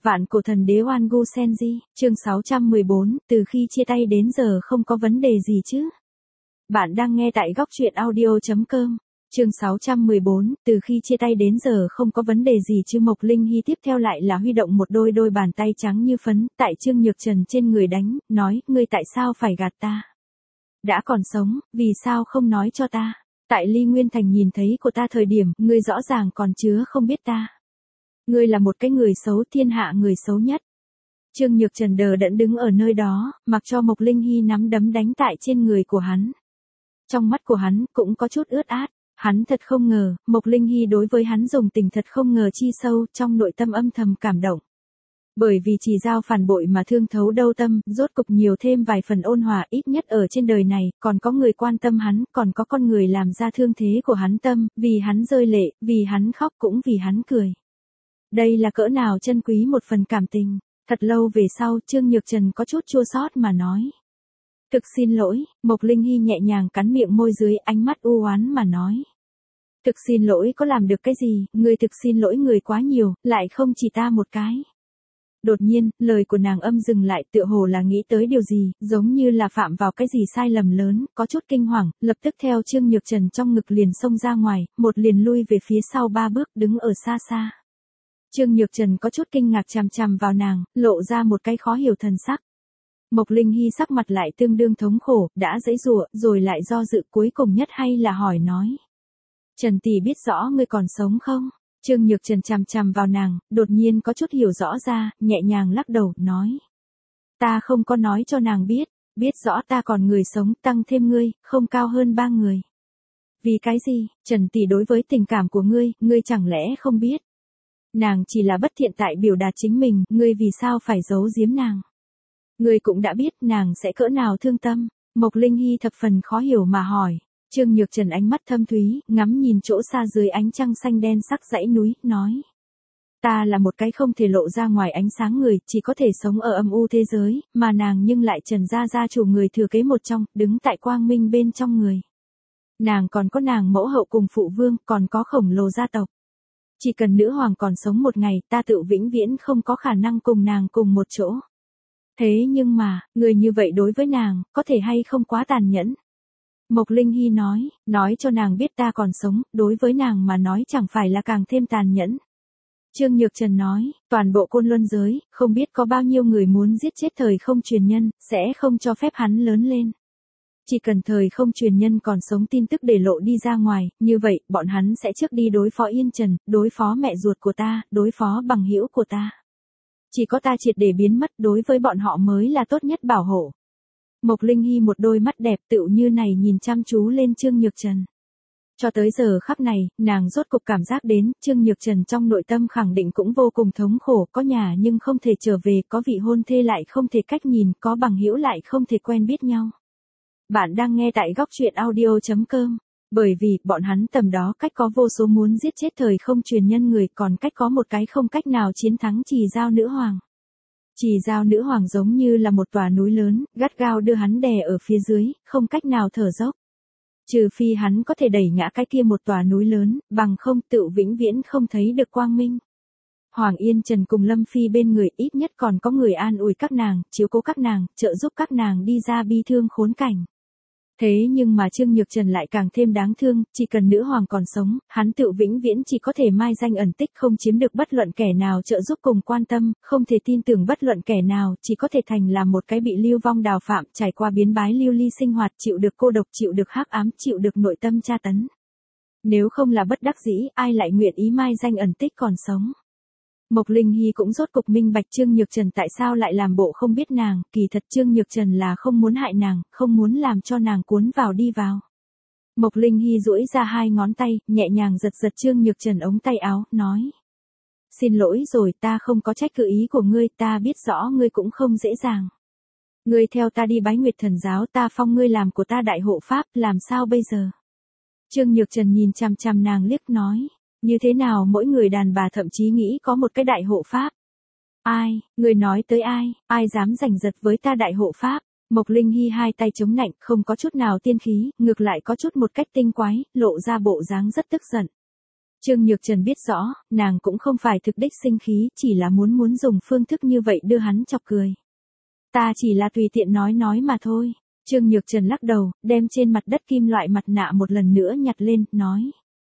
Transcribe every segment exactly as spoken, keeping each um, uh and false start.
Vạn cổ thần đế Oan Gu Senji, chương sáu trăm mười bốn, từ khi chia tay đến giờ không có vấn đề gì chứ? Bạn đang nghe tại góc truyện audio chấm com. Chương sáu trăm mười bốn, từ khi chia tay đến giờ không có vấn đề gì chứ? Mộc Linh Hy tiếp theo lại là huy động một đôi đôi bàn tay trắng như phấn, tại Trương Nhược Trần trên người đánh, nói, ngươi tại sao phải gạt ta? Đã còn sống, vì sao không nói cho ta? Tại Ly Nguyên Thành nhìn thấy của ta thời điểm, ngươi rõ ràng còn chứa không biết ta. Ngươi là một cái người xấu, thiên hạ người xấu nhất. Trương Nhược Trần đờ đẫn đứng ở nơi đó, mặc cho Mộc Linh Hy nắm đấm đánh tại trên người của hắn. Trong mắt của hắn cũng có chút ướt át, hắn thật không ngờ, Mộc Linh Hy đối với hắn dùng tình thật không ngờ chi sâu, trong nội tâm âm thầm cảm động. Bởi vì chỉ giao phản bội mà thương thấu đâu tâm, rốt cục nhiều thêm vài phần ôn hòa, ít nhất ở trên đời này, còn có người quan tâm hắn, còn có con người làm ra thương thế của hắn tâm, vì hắn rơi lệ, vì hắn khóc cũng vì hắn cười. Đây là cỡ nào chân quý một phần cảm tình. Thật lâu về sau, Trương Nhược Trần có chút chua xót mà nói. Thực xin lỗi, Mộc Linh Hy nhẹ nhàng cắn miệng môi dưới, ánh mắt u oán mà nói. Thực xin lỗi có làm được cái gì, người thực xin lỗi người quá nhiều, lại không chỉ ta một cái. Đột nhiên, lời của nàng âm dừng lại, tựa hồ là nghĩ tới điều gì, giống như là phạm vào cái gì sai lầm lớn, có chút kinh hoàng, lập tức theo Trương Nhược Trần trong ngực liền xông ra ngoài, một liền lui về phía sau ba bước, đứng ở xa xa. Trương Nhược Trần có chút kinh ngạc chằm chằm vào nàng, lộ ra một cái khó hiểu thần sắc. Mộc Linh Hy sắc mặt lại tương đương thống khổ, đã giãy giụa, rồi lại do dự, cuối cùng nhất hay là hỏi nói. Trần tỷ biết rõ ngươi còn sống không? Trương Nhược Trần chằm chằm vào nàng, đột nhiên có chút hiểu rõ ra, nhẹ nhàng lắc đầu, nói. Ta không có nói cho nàng biết, biết rõ ta còn người sống, tăng thêm ngươi, không cao hơn ba người. Vì cái gì, Trần tỷ đối với tình cảm của ngươi, ngươi chẳng lẽ không biết? Nàng chỉ là bất thiện tại biểu đạt chính mình, ngươi vì sao phải giấu giếm nàng? Ngươi cũng đã biết nàng sẽ cỡ nào thương tâm. Mộc Linh Hy thập phần khó hiểu mà hỏi. Trương Nhược Trần ánh mắt thâm thúy, ngắm nhìn chỗ xa dưới ánh trăng xanh đen sắc dãy núi, nói. Ta là một cái không thể lộ ra ngoài ánh sáng người, chỉ có thể sống ở âm u thế giới, mà nàng nhưng lại Trần gia gia chủ người thừa kế một trong, đứng tại quang minh bên trong người. Nàng còn có nàng mẫu hậu cùng phụ vương, còn có khổng lồ gia tộc. Chỉ cần nữ hoàng còn sống một ngày, ta tự vĩnh viễn không có khả năng cùng nàng cùng một chỗ. Thế nhưng mà, người như vậy đối với nàng, có thể hay không quá tàn nhẫn? Mộc Linh Hy nói, nói cho nàng biết ta còn sống, đối với nàng mà nói chẳng phải là càng thêm tàn nhẫn. Trương Nhược Trần nói, toàn bộ côn luân giới, không biết có bao nhiêu người muốn giết chết thời không truyền nhân, sẽ không cho phép hắn lớn lên. Chỉ cần thời không truyền nhân còn sống tin tức để lộ đi ra ngoài, như vậy, bọn hắn sẽ trước đi đối phó Yên Trần, đối phó mẹ ruột của ta, đối phó bằng hữu của ta. Chỉ có ta triệt để biến mất, đối với bọn họ mới là tốt nhất bảo hộ. Mộc Linh Hy một đôi mắt đẹp tựu như này nhìn chăm chú lên Trương Nhược Trần. Cho tới giờ khắc này, nàng rốt cục cảm giác đến, Trương Nhược Trần trong nội tâm khẳng định cũng vô cùng thống khổ, có nhà nhưng không thể trở về, có vị hôn thê lại không thể cách nhìn, có bằng hữu lại không thể quen biết nhau. Bạn đang nghe tại góc truyện audio chấm com. Bởi vì, bọn hắn tầm đó cách có vô số muốn giết chết thời không truyền nhân người, còn cách có một cái không cách nào chiến thắng Trì Giao nữ hoàng. Trì Giao nữ hoàng giống như là một tòa núi lớn, gắt gao đưa hắn đè ở phía dưới, không cách nào thở dốc. Trừ phi hắn có thể đẩy ngã cái kia một tòa núi lớn, bằng không tự vĩnh viễn không thấy được quang minh. Hoàng Yên Trần cùng Lâm Phi bên người, ít nhất còn có người an ủi các nàng, chiếu cố các nàng, trợ giúp các nàng đi ra bi thương khốn cảnh. Thế nhưng mà Trương Nhược Trần lại càng thêm đáng thương, chỉ cần nữ hoàng còn sống, hắn tự vĩnh viễn chỉ có thể mai danh ẩn tích, không chiếm được bất luận kẻ nào trợ giúp cùng quan tâm, không thể tin tưởng bất luận kẻ nào, chỉ có thể thành là một cái bị lưu vong đào phạm, trải qua biến bái lưu ly sinh hoạt, chịu được cô độc, chịu được hắc ám, chịu được nội tâm tra tấn. Nếu không là bất đắc dĩ, ai lại nguyện ý mai danh ẩn tích còn sống? Mộc Linh Hy cũng rốt cục minh bạch Trương Nhược Trần tại sao lại làm bộ không biết nàng, kỳ thật Trương Nhược Trần là không muốn hại nàng, không muốn làm cho nàng cuốn vào đi vào. Mộc Linh Hy duỗi ra hai ngón tay, nhẹ nhàng giật giật Trương Nhược Trần ống tay áo, nói. Xin lỗi rồi, ta không có trách cứ ý của ngươi, ta biết rõ ngươi cũng không dễ dàng. Ngươi theo ta đi bái Nguyệt Thần giáo, ta phong ngươi làm của ta đại hộ pháp, làm sao bây giờ? Trương Nhược Trần nhìn chằm chằm nàng liếc nói. Như thế nào mỗi người đàn bà thậm chí nghĩ có một cái đại hộ pháp? Ai, người nói tới ai, ai dám giành giật với ta đại hộ pháp? Mộc Linh Hy hai tay chống nạnh, không có chút nào tiên khí, ngược lại có chút một cách tinh quái, lộ ra bộ dáng rất tức giận. Trương Nhược Trần biết rõ, nàng cũng không phải thực đích sinh khí, chỉ là muốn muốn dùng phương thức như vậy đưa hắn chọc cười. Ta chỉ là tùy tiện nói nói mà thôi. Trương Nhược Trần lắc đầu, đem trên mặt đất kim loại mặt nạ một lần nữa nhặt lên, nói.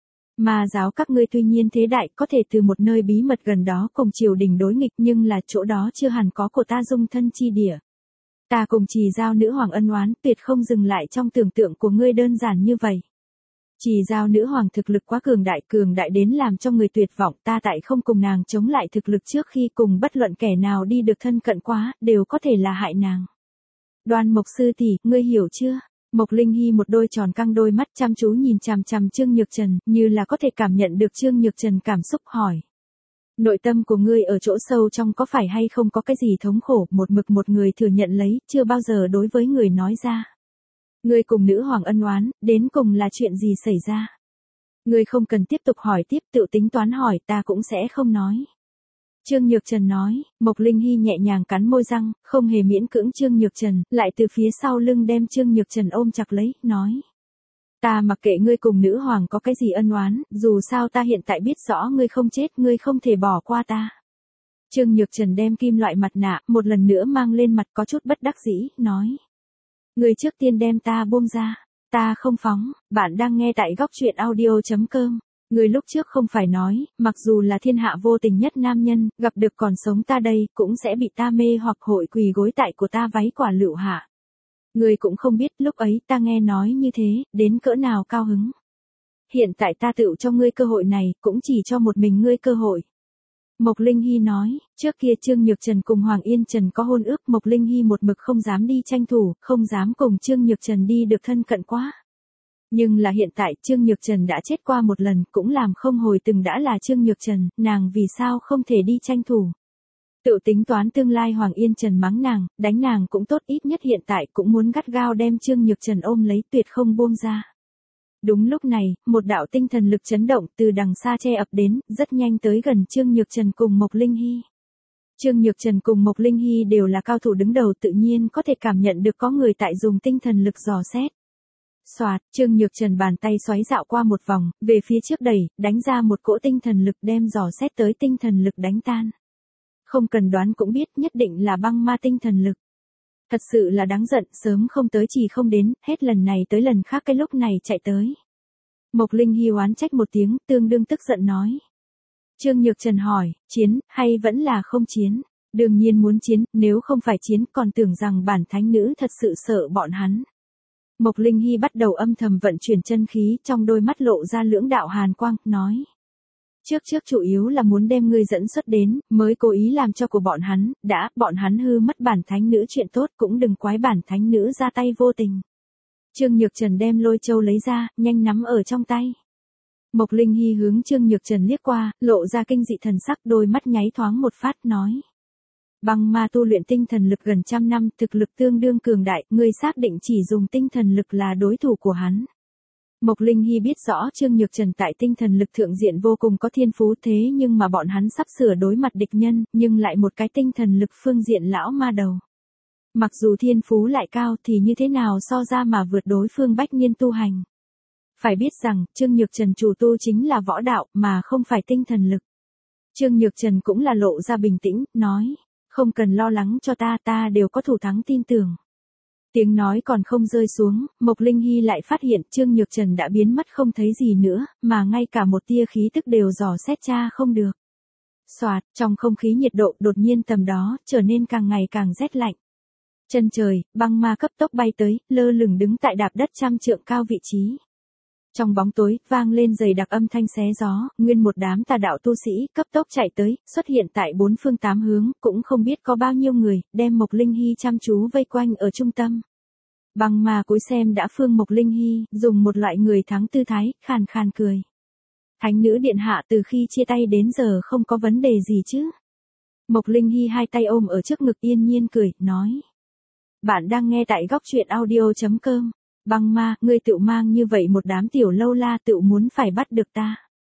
Ma giáo các ngươi tuy nhiên thế đại, có thể từ một nơi bí mật gần đó cùng triều đình đối nghịch, nhưng là chỗ đó chưa hẳn có của ta dung thân chi địa. Ta cùng Trì Giao nữ hoàng ân oán, tuyệt không dừng lại trong tưởng tượng của ngươi đơn giản như vậy. Trì Giao nữ hoàng thực lực quá cường đại, cường đại đến làm cho người tuyệt vọng, ta tại không cùng nàng chống lại thực lực trước khi cùng bất luận kẻ nào đi được thân cận quá, đều có thể là hại nàng. Đoan Mộc sư tỷ, ngươi hiểu chưa? Mộc Linh Hy một đôi tròn căng đôi mắt chăm chú nhìn chằm chằm Trương Nhược Trần, như là có thể cảm nhận được Trương Nhược Trần cảm xúc hỏi. Nội tâm của ngươi ở chỗ sâu trong có phải hay không có cái gì thống khổ, một mực một người thừa nhận lấy, chưa bao giờ đối với người nói ra. Ngươi cùng nữ hoàng ân oán, đến cùng là chuyện gì xảy ra? Ngươi không cần tiếp tục hỏi tiếp, tự tính toán hỏi, ta cũng sẽ không nói. Trương Nhược Trần nói, Mộc Linh Hy nhẹ nhàng cắn môi răng, không hề miễn cưỡng Trương Nhược Trần, lại từ phía sau lưng đem Trương Nhược Trần ôm chặt lấy, nói. Ta mặc kệ ngươi cùng nữ hoàng có cái gì ân oán, dù sao ta hiện tại biết rõ ngươi không chết, ngươi không thể bỏ qua ta. Trương Nhược Trần đem kim loại mặt nạ, một lần nữa mang lên mặt có chút bất đắc dĩ, nói. Ngươi trước tiên đem ta buông ra, ta không phóng, bạn đang nghe tại góc truyện audio chấm com. Người lúc trước không phải nói, mặc dù là thiên hạ vô tình nhất nam nhân, gặp được còn sống ta đây, cũng sẽ bị ta mê hoặc hội quỳ gối tại của ta váy quả lựu hạ. Người cũng không biết lúc ấy ta nghe nói như thế, đến cỡ nào cao hứng. Hiện tại ta tự cho ngươi cơ hội này, cũng chỉ cho một mình ngươi cơ hội. Mộc Linh Hy nói, trước kia Trương Nhược Trần cùng Hoàng Yên Trần có hôn ước, Mộc Linh Hy một mực không dám đi tranh thủ, không dám cùng Trương Nhược Trần đi được thân cận quá. Nhưng là hiện tại Trương Nhược Trần đã chết qua một lần, cũng làm không hồi từng đã là Trương Nhược Trần, nàng vì sao không thể đi tranh thủ. Tự tính toán tương lai Hoàng Yên Trần mắng nàng, đánh nàng cũng tốt, ít nhất hiện tại cũng muốn gắt gao đem Trương Nhược Trần ôm lấy, tuyệt không buông ra. Đúng lúc này, một đạo tinh thần lực chấn động từ đằng xa che ập đến, rất nhanh tới gần Trương Nhược Trần cùng Mộc Linh Hy. Trương Nhược Trần cùng Mộc Linh Hy đều là cao thủ đứng đầu, tự nhiên có thể cảm nhận được có người tại dùng tinh thần lực dò xét. Soạt, Trương Nhược Trần bàn tay xoáy dạo qua một vòng, về phía trước đẩy, đánh ra một cỗ tinh thần lực đem dò xét tới tinh thần lực đánh tan. Không cần đoán cũng biết, nhất định là băng ma tinh thần lực. Thật sự là đáng giận, sớm không tới chỉ không đến, hết lần này tới lần khác cái lúc này chạy tới. Mộc Linh Hy oán trách một tiếng, tương đương tức giận nói. Trương Nhược Trần hỏi, chiến, hay vẫn là không chiến? Đương nhiên muốn chiến, nếu không phải chiến, còn tưởng rằng bản thánh nữ thật sự sợ bọn hắn. Mộc Linh Hy bắt đầu âm thầm vận chuyển chân khí, trong đôi mắt lộ ra lưỡng đạo hàn quang, nói. Trước trước chủ yếu là muốn đem ngươi dẫn xuất đến, mới cố ý làm cho của bọn hắn, đã, bọn hắn hư mất bản thánh nữ chuyện tốt, cũng đừng quái bản thánh nữ ra tay vô tình. Trương Nhược Trần đem lôi châu lấy ra, nhanh nắm ở trong tay. Mộc Linh Hy hướng Trương Nhược Trần liếc qua, lộ ra kinh dị thần sắc, đôi mắt nháy thoáng một phát, nói. Băng ma tu luyện tinh thần lực gần trăm năm, thực lực tương đương cường đại, ngươi xác định chỉ dùng tinh thần lực là đối thủ của hắn. Mộc Linh Hy biết rõ Trương Nhược Trần tại tinh thần lực thượng diện vô cùng có thiên phú, thế nhưng mà bọn hắn sắp sửa đối mặt địch nhân, nhưng lại một cái tinh thần lực phương diện lão ma đầu. Mặc dù thiên phú lại cao thì như thế nào so ra mà vượt đối phương bách niên tu hành. Phải biết rằng, Trương Nhược Trần chủ tu chính là võ đạo, mà không phải tinh thần lực. Trương Nhược Trần cũng là lộ ra bình tĩnh, nói, không cần lo lắng cho ta, ta đều có thủ thắng tin tưởng. Tiếng nói còn không rơi xuống, Mộc Linh Hy lại phát hiện Trương Nhược Trần đã biến mất không thấy gì nữa, mà ngay cả một tia khí tức đều dò xét tra không được. Soạt, trong không khí nhiệt độ đột nhiên tầm đó, trở nên càng ngày càng rét lạnh. Chân trời, băng ma cấp tốc bay tới, lơ lửng đứng tại đạp đất trăm trượng cao vị trí. Trong bóng tối, vang lên dày đặc âm thanh xé gió, nguyên một đám tà đạo tu sĩ, cấp tốc chạy tới, xuất hiện tại bốn phương tám hướng, cũng không biết có bao nhiêu người, đem Mộc Linh Hy chăm chú vây quanh ở trung tâm. Băng ma cúi xem đã phương Mộc Linh Hy, dùng một loại người thắng tư thái, khàn khàn cười. Thánh nữ điện hạ từ khi chia tay đến giờ không có vấn đề gì chứ? Mộc Linh Hy hai tay ôm ở trước ngực yên nhiên cười, nói. Bạn đang nghe tại góc truyện audio chấm com. Băng ma, ngươi tự mang như vậy một đám tiểu lâu la tự muốn phải bắt được ta.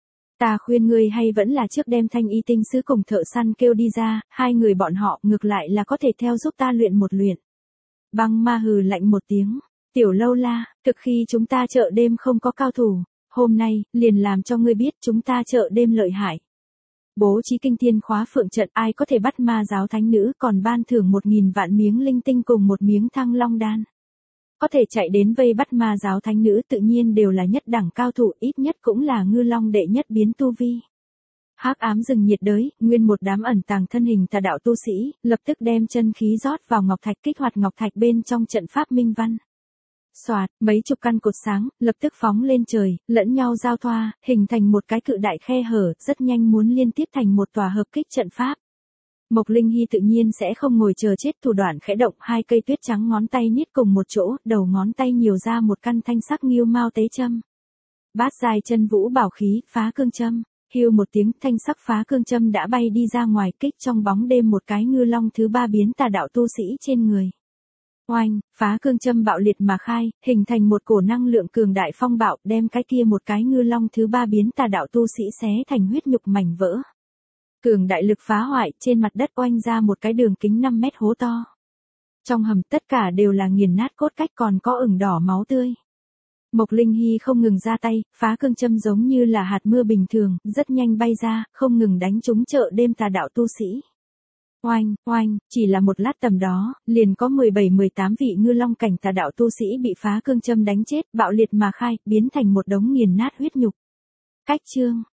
Ta khuyên ngươi hay vẫn là trước đem thanh y tinh sứ cùng thợ săn kêu đi ra, hai người bọn họ ngược lại là có thể theo giúp ta luyện một luyện. Băng ma hừ lạnh một tiếng, tiểu lâu la, thực khi chúng ta chợ đêm không có cao thủ, Hôm nay, liền làm cho ngươi biết chúng ta chợ đêm lợi hại. Bố trí kinh thiên khóa phượng trận, ai có thể bắt ma giáo thánh nữ, còn ban thưởng một nghìn vạn miếng linh tinh cùng một miếng thăng long đan. Có thể chạy đến vây bắt ma giáo thánh nữ tự nhiên đều là nhất đẳng cao thủ, ít nhất cũng là ngư long đệ nhất biến tu vi. Hắc ám rừng nhiệt đới, nguyên một đám ẩn tàng thân hình tà đạo tu sĩ, lập tức đem chân khí rót vào ngọc thạch, kích hoạt ngọc thạch bên trong trận pháp minh văn. Xoạt, mấy chục căn cột sáng, lập tức phóng lên trời, lẫn nhau giao thoa, hình thành một cái cự đại khe hở, rất nhanh muốn liên tiếp thành một tòa hợp kích trận pháp. Mộc Linh Hy tự nhiên sẽ không ngồi chờ chết, thủ đoạn khẽ động, hai cây tuyết trắng ngón tay niết cùng một chỗ, đầu ngón tay nhiều ra một căn thanh sắc nghiêu mao tế châm. Bát dài chân vũ bảo khí, phá cương châm. Hưu một tiếng, thanh sắc phá cương châm đã bay đi ra ngoài, kích trong bóng đêm một cái ngư long thứ ba biến tà đạo tu sĩ trên người. Oanh, phá cương châm bạo liệt mà khai, hình thành một cổ năng lượng cường đại phong bạo, đem cái kia một cái ngư long thứ ba biến tà đạo tu sĩ xé thành huyết nhục mảnh vỡ. Cường đại lực phá hoại, trên mặt đất oanh ra một cái đường kính năm mét hố to. Trong hầm tất cả đều là nghiền nát cốt cách, còn có ửng đỏ máu tươi. Mộc Linh Hy không ngừng ra tay, phá cương châm giống như là hạt mưa bình thường, rất nhanh bay ra, không ngừng đánh trúng chợ đêm tà đạo tu sĩ. Oanh, oanh, chỉ là một lát tầm đó, liền có mười bảy mười tám vị ngư long cảnh tà đạo tu sĩ bị phá cương châm đánh chết, bạo liệt mà khai, biến thành một đống nghiền nát huyết nhục. Cách chương